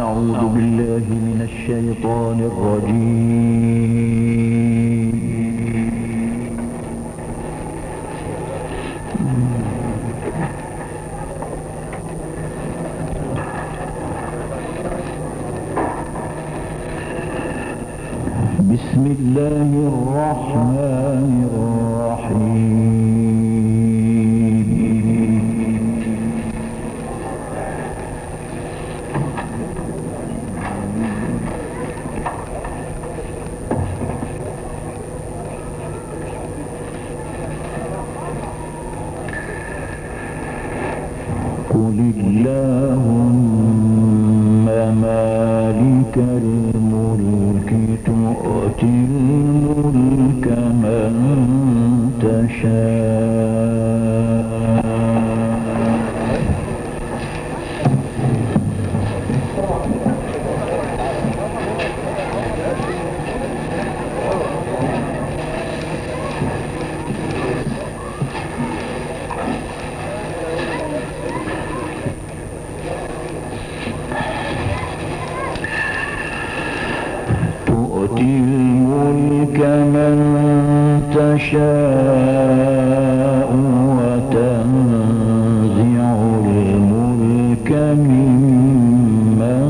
أعوذ بالله من الشيطان الرجيم. بسم الله الرحمن الرحيم. قل اللهم مالك الملك تؤتي الملك من تشاء الملك من تشاء وتنزع الملك ممن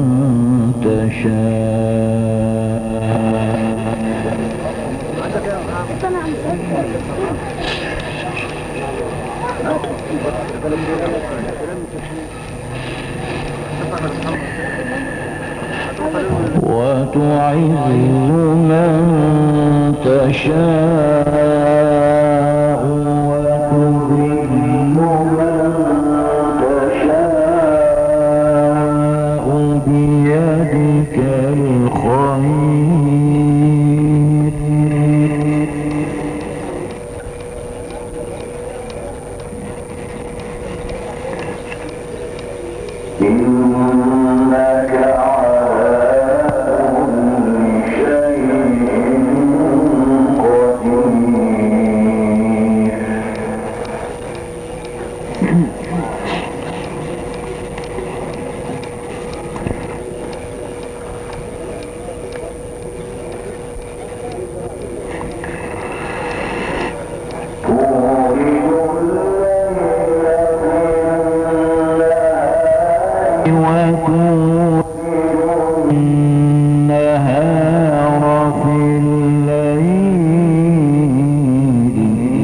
وتعز من تشاء وتذل من تشاء بيدك الخير إنك النهار في الليل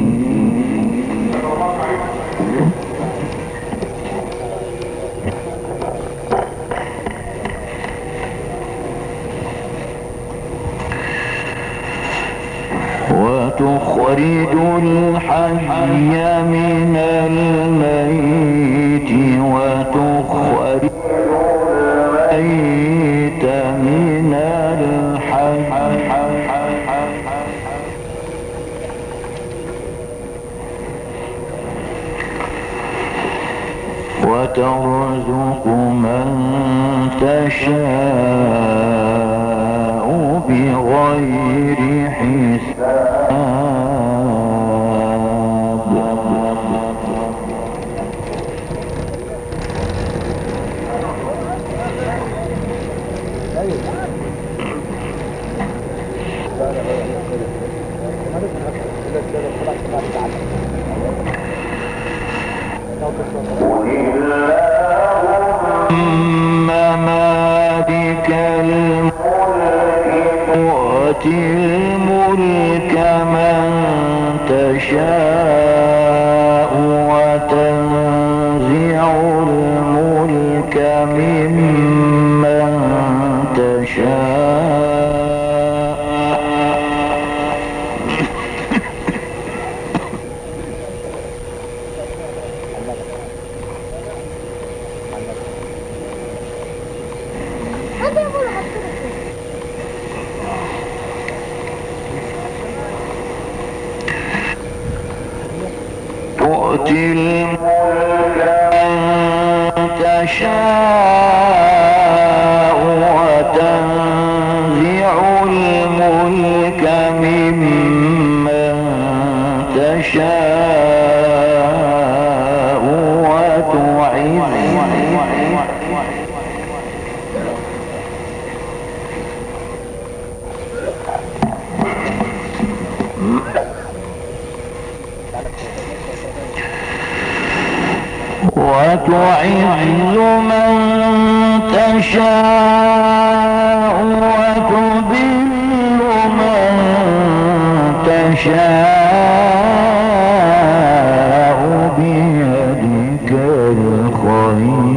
وتخرج الحي من الميت وتخرج الميت من الحي وترزق من تشاء بغير حساب اللهم مالك الملك تؤتي الملك من تشاء وتنزع الملك ممن تشاء تؤتي الملك من تشاء وتنزع الملك ممن تشاء وتعز وتعز من تشاء وتذل من تشاء بيدك الخير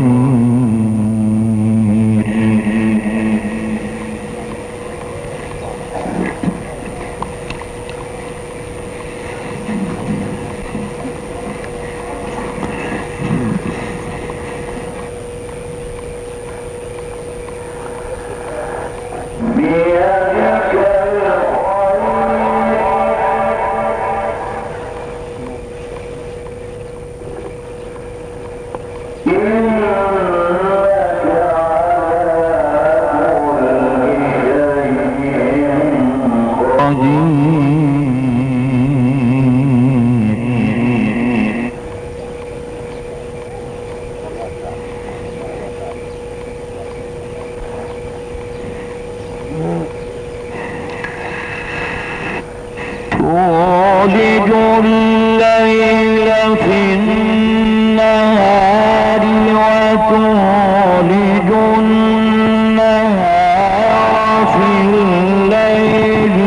تولج الليل في النهار وتولج النهار في الليل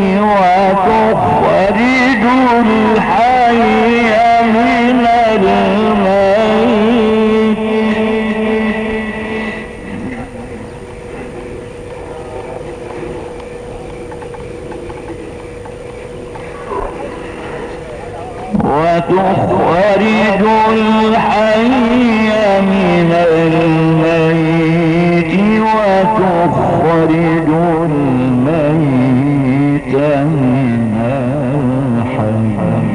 وتخرج الحي من الميت وتخرج الحي من الميت وتخرج الميت من الحي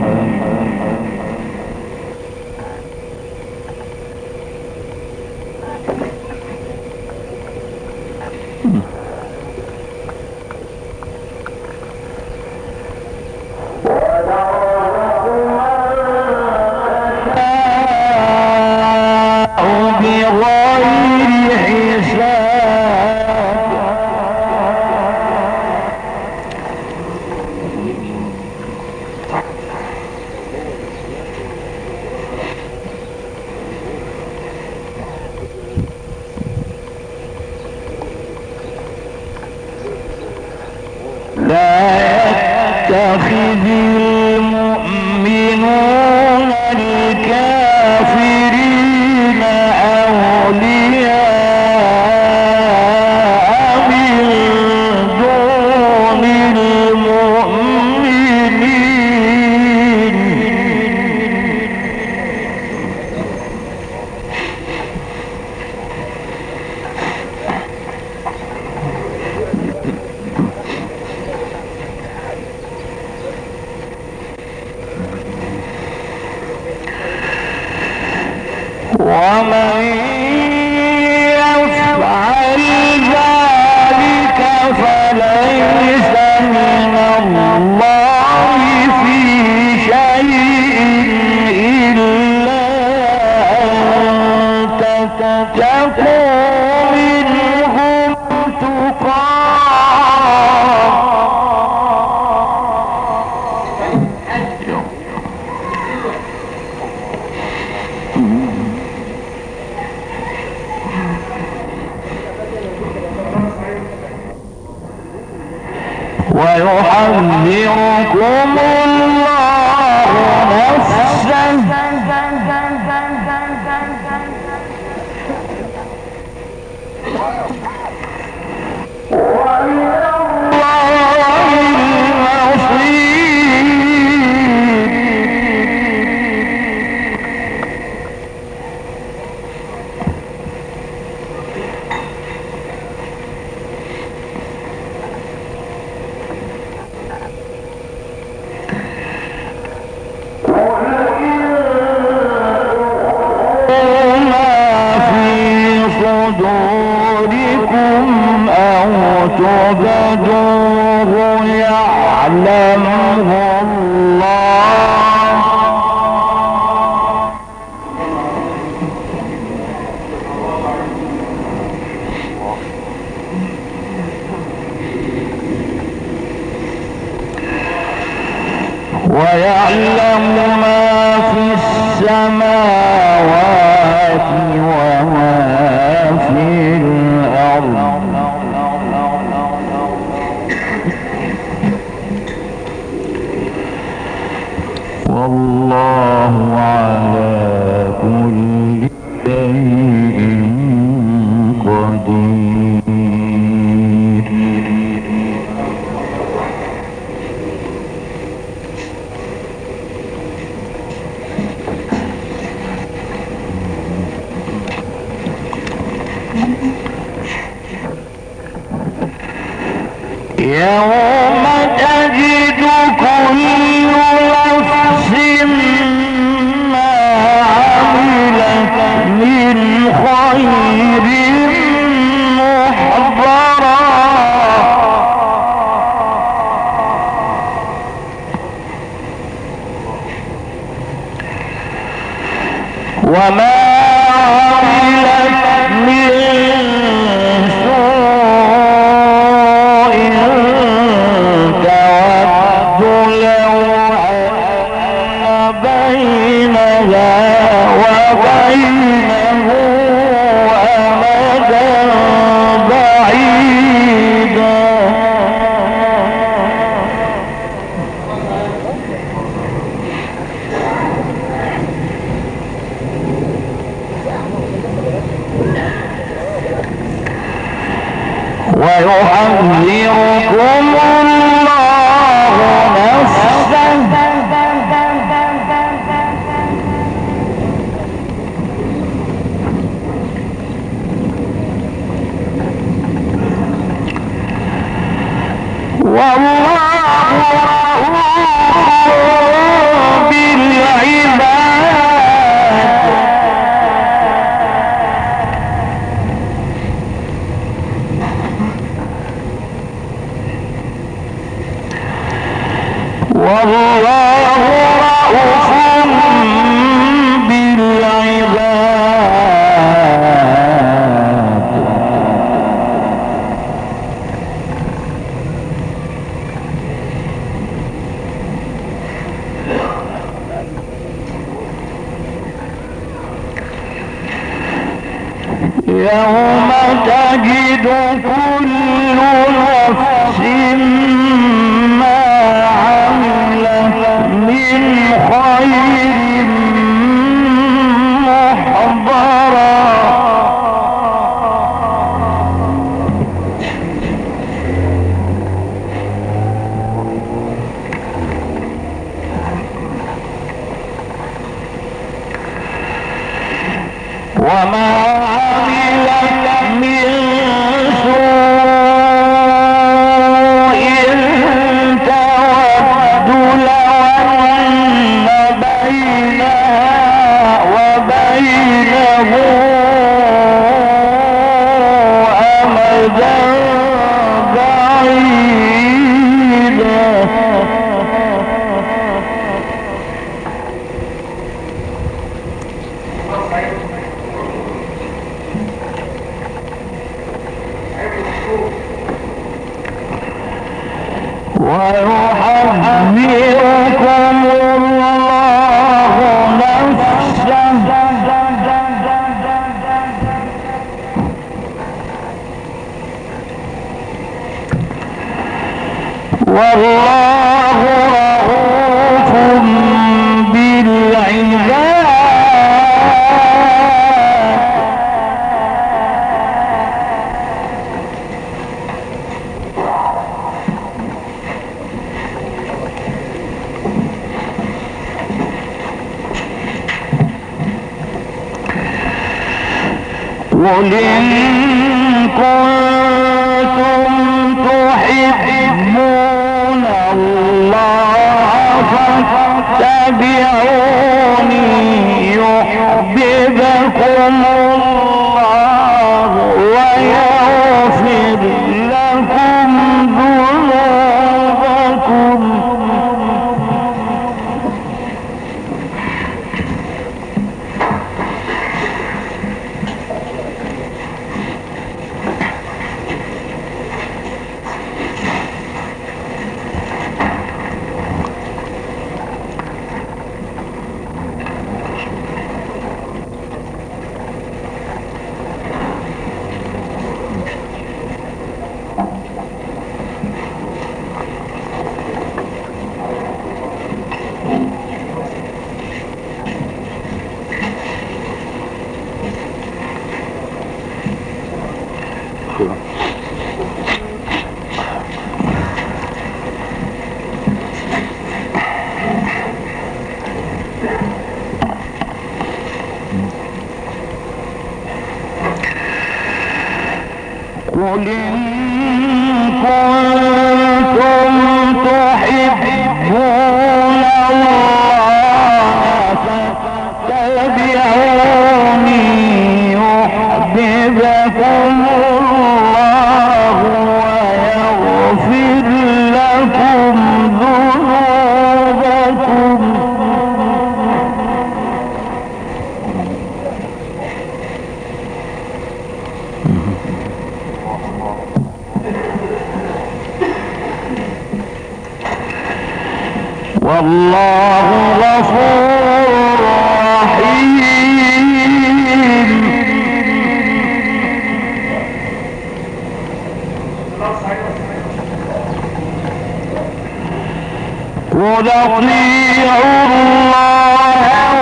بغير حساب لا يتخذ المؤمنون الكافرين أولياء من دون المؤمنين ومن يفعل ذلك فليس من الله في شيء إلا أن تتقوا منهم ويحذركم الله نفسه وإلى الله المصير صدوركم أو تبدوه يعلمه الله ويعلم ما في السماوات وما في الأرض والله على كل شيء قدير. يوم تجد كل نفس ما عملت من خير محضرا وما عملت من سوء تود لو أن بينها وبينه أمدا بعيدا ويحذركم الله نفسه والله رؤوف بالعباد والله رؤوف بالعباد يوم تجد كل نفس ما عملت من خير محضرا وما عملت من سوء تود لو أن بينها وبينه أمدا بعيدا ويحذركم الله نفسه والله رؤوف بالعباد قل إن كنتم تحبون الله فاتبعوني يحببكم الله ويغفر لكم ذنوبكم قل إن كنتم تحبون الله فاتبعوني يحببكم الله ويغفر لكم ذنوبكم والله غفور رحيم. قل اطيعوا الله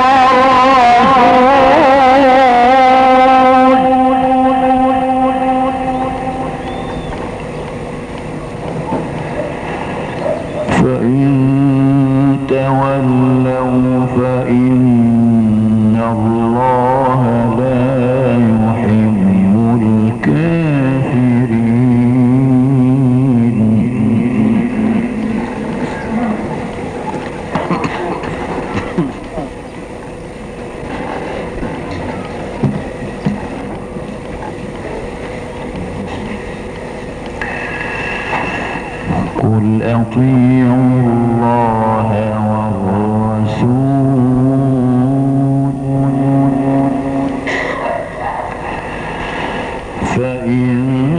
والرسول فإن تولوا فإن الله لا يحب الكافرين. قل أطيعوا الله والرسول فإن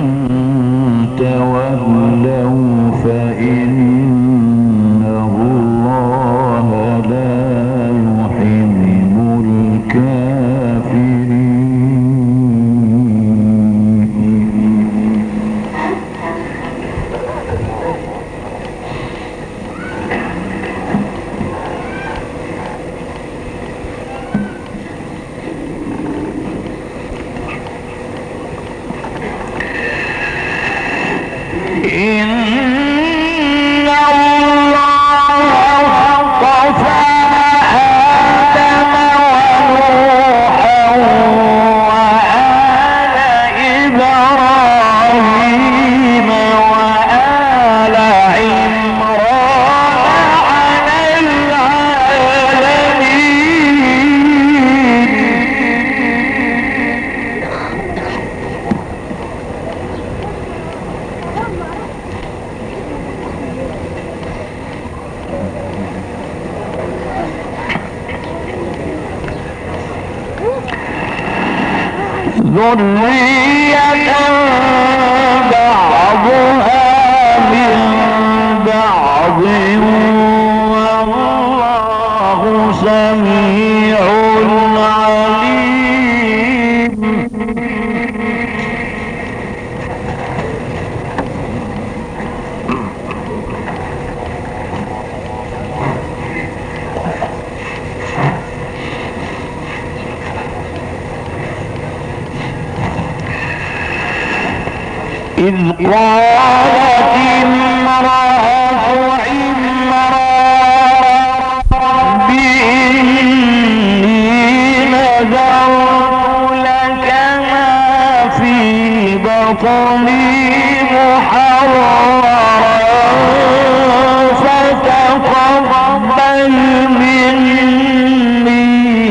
تولوا فإن الله لا يحب الكافرين. إن الله اصطفى آدم ونوحا وآل إبراهيم وآل عمران على العالمين. ذرية بعضها من بعض والله سميع عليم. إذ قالت امرأة عمران رب إني نذرت لك ما في بطني محررا فتقبل مني.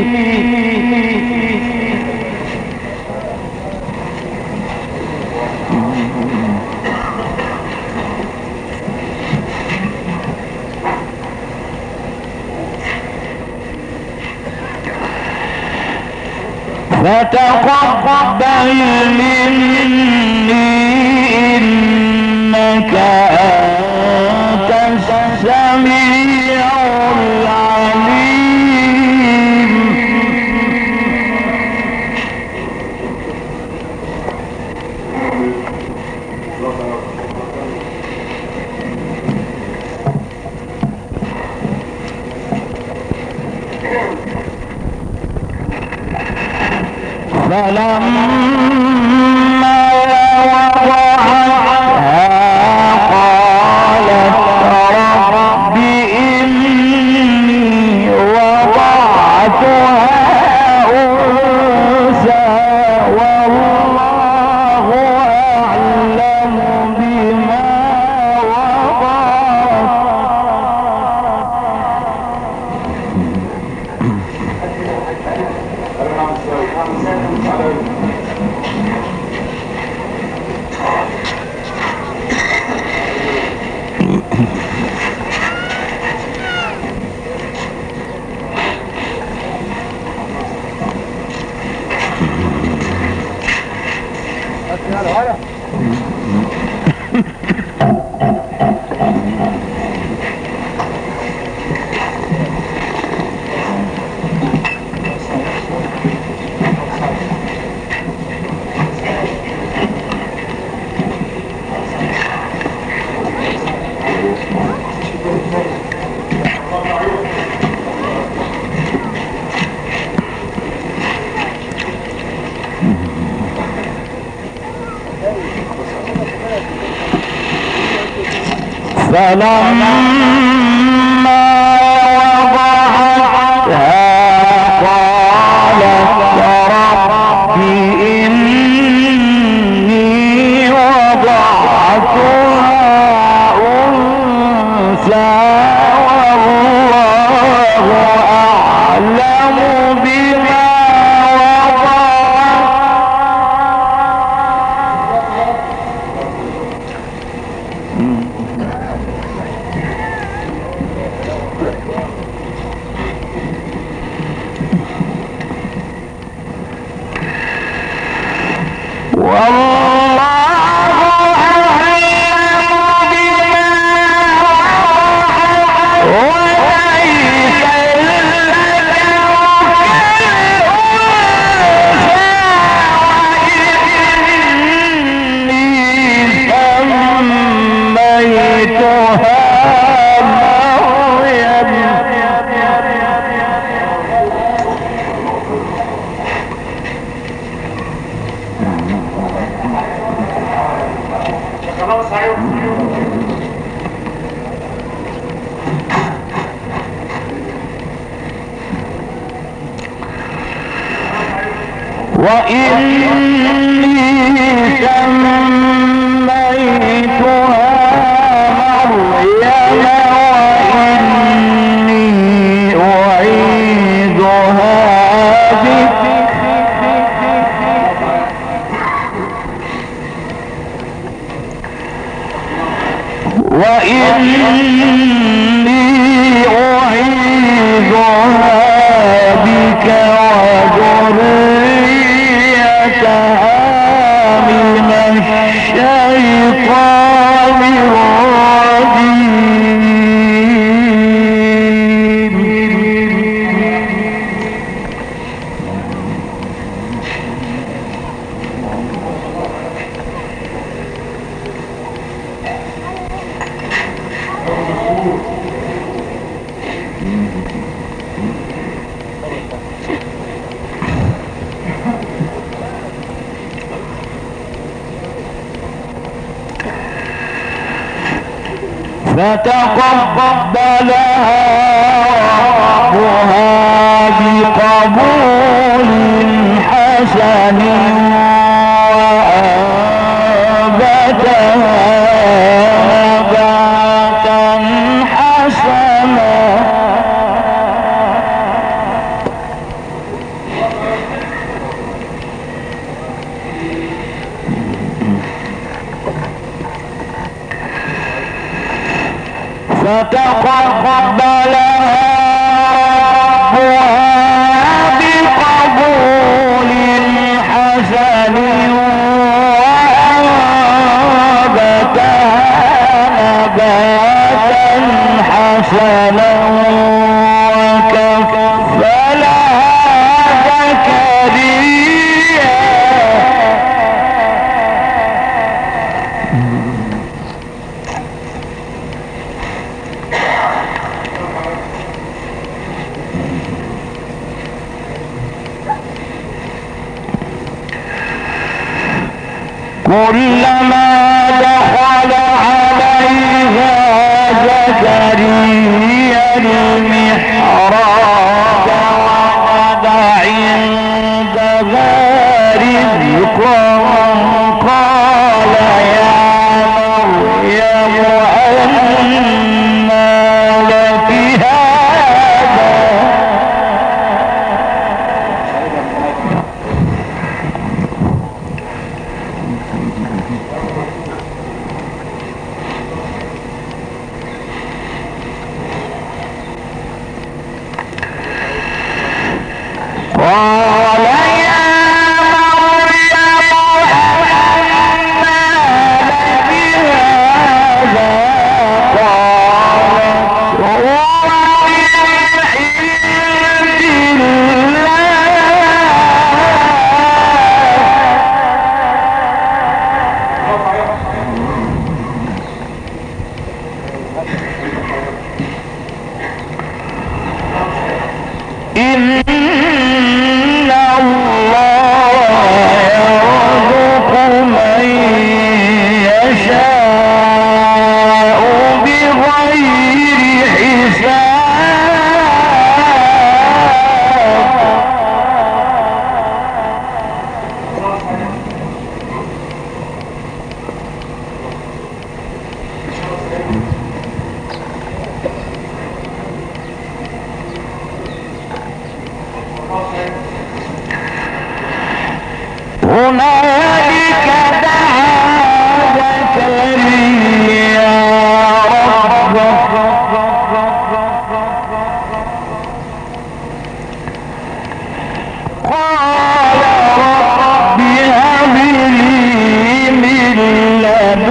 فتقبل مني إنك أنت السميع العليم. فلما فلما وضعتها قالت رب إني وضعتها أنثى والله أعلم بما وإني سميتها مريم وإني أعيذها بك وذريتها من الشيطان الرجيم. فتقبلها ربها بقبول حسن وأنبتها نباتا حسنا. فتقبلها ربها بقبول حسن وأنبتها نباتا حسنا وكفلها زكريا كلما دخل عليها زكريا المحراب وجد عندها رزقا قال يا مريم أنى لك هذا قال يا مريم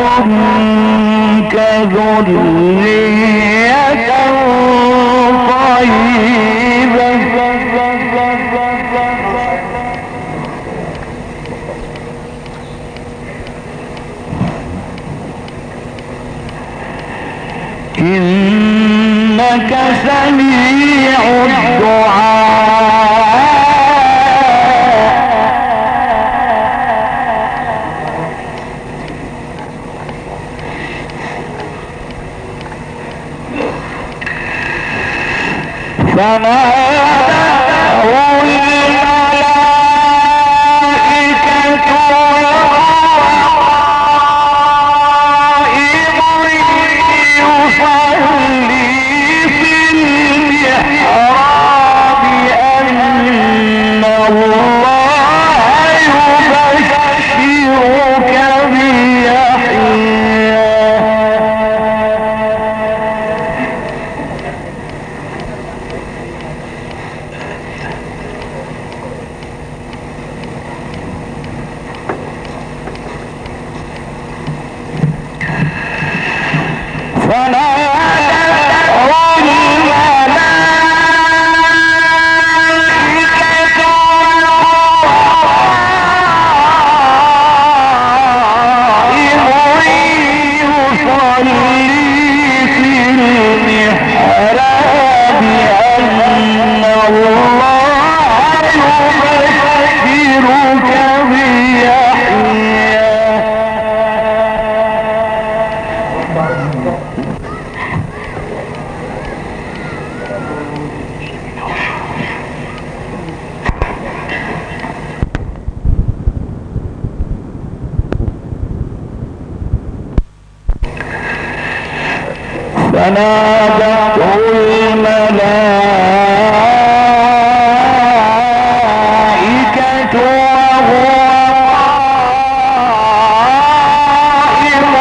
منك ذرية طيبة إنك سميع الدعاء فنادته الملائكة يصلي في المحراب أن الله يبشرك بيحيى فنادته الملائكة وهو قائم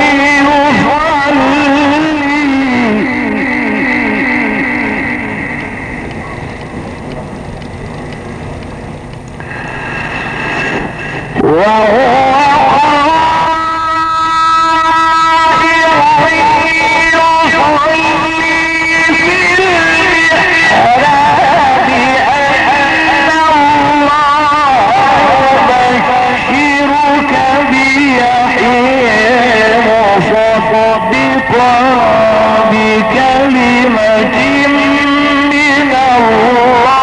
يصلي وهو بكلمة من الله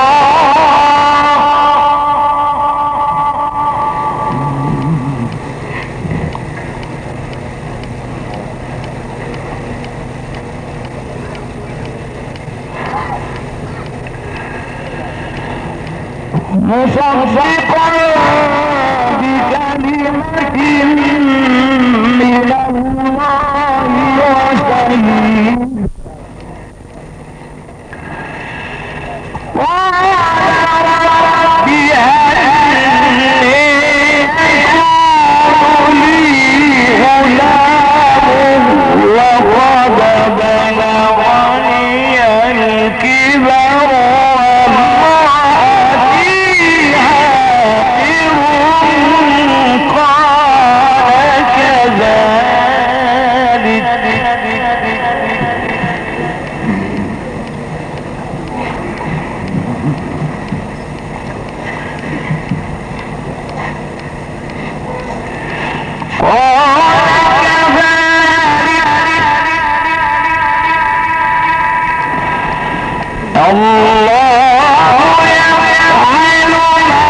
مصدقا بكلمة من الله وسيد قال رب هل يكون لي غلام وقد بلغني الكبر وامرأتي عاقر قال كذلك الله يفعل ما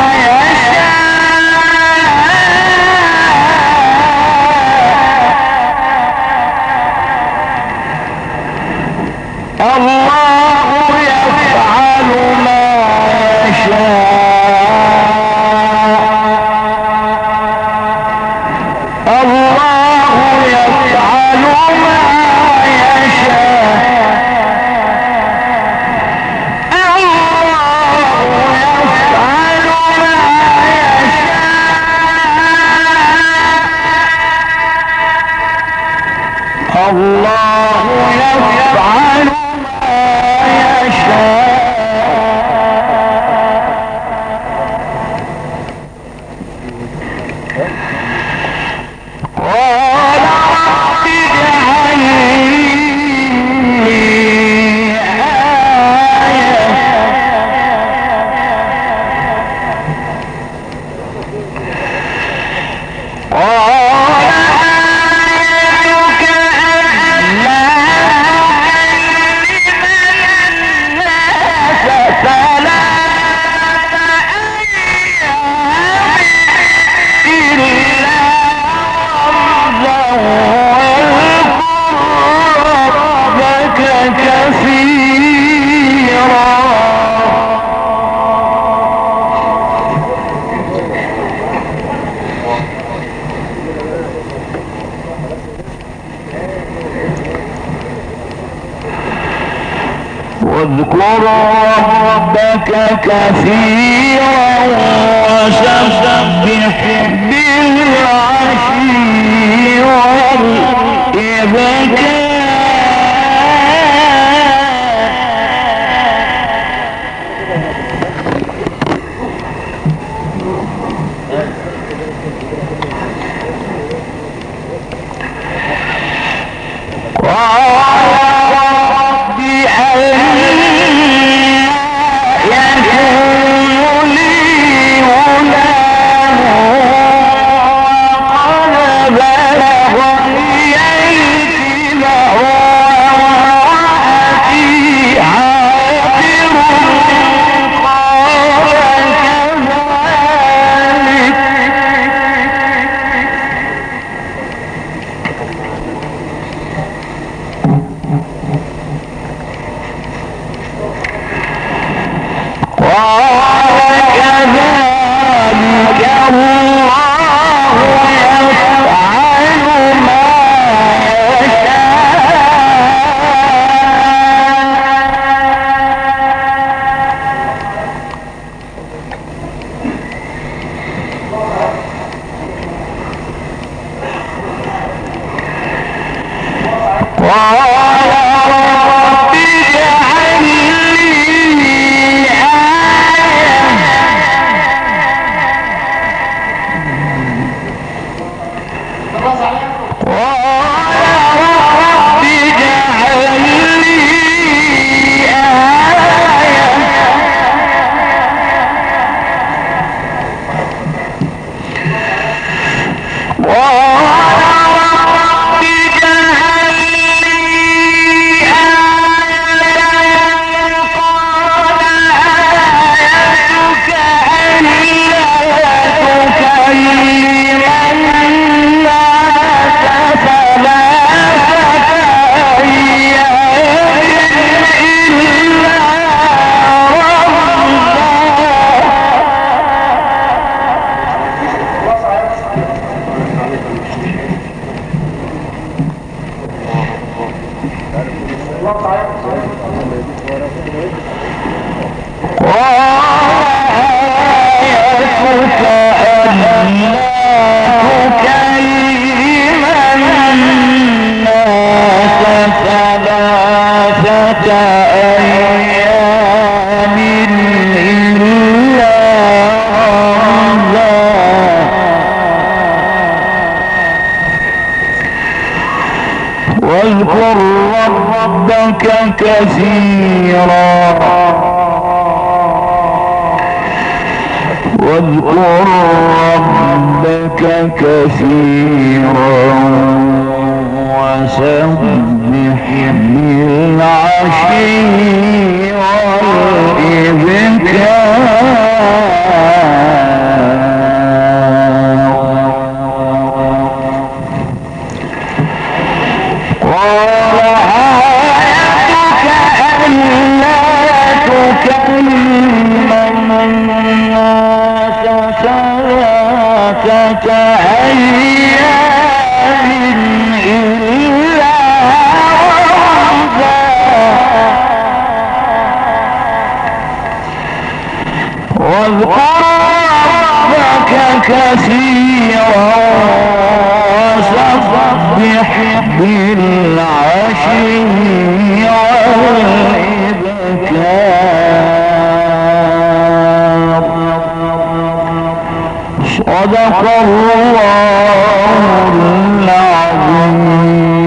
يشاء الله يفعل ما يشاء الله يفعل ما يشاء الله يفعل ما يشاء قال واذكر ربك كثيرا وسبح بالعشي والإبكار. واذكر ربك كثيرا واذكر ربك كثيرا وسبح بالعشي كثيرا وسبح بالعشي والإبكار. صدق الله العظيم.